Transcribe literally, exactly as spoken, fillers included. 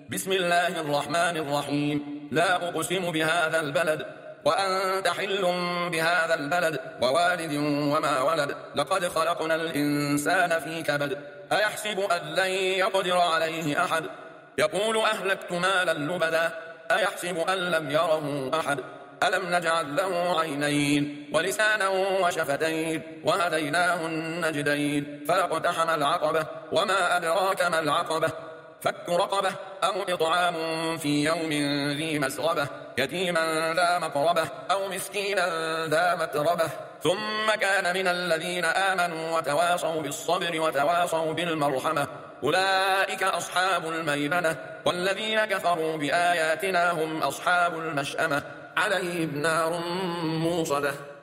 بسم الله الرحمن الرحيم. لا أقسم بهذا البلد وأنت حل بهذا البلد ووالد وما ولد. لقد خلقنا الإنسان في كبد. أيحسب أن لن يقدر عليه أحد. يقول أهلكت مالا لبدا. أيحسب أن لم يره أحد. ألم نجعل له عينين ولسانا وشفتين وهديناه النجدين فلاقتحم العقبة وما أدراك ما العقبة فك رقبة أو إطعام في يوم ذي مسغبة يتيما ذا مقربة أو مسكينا ذا متربة ثم كان من الذين آمنوا وتواصوا بالصبر وتواصوا بالمرحمة أولئك أصحاب الميمنة والذين كفروا بآياتنا هم أصحاب المشأمة عليهم نار موصدة.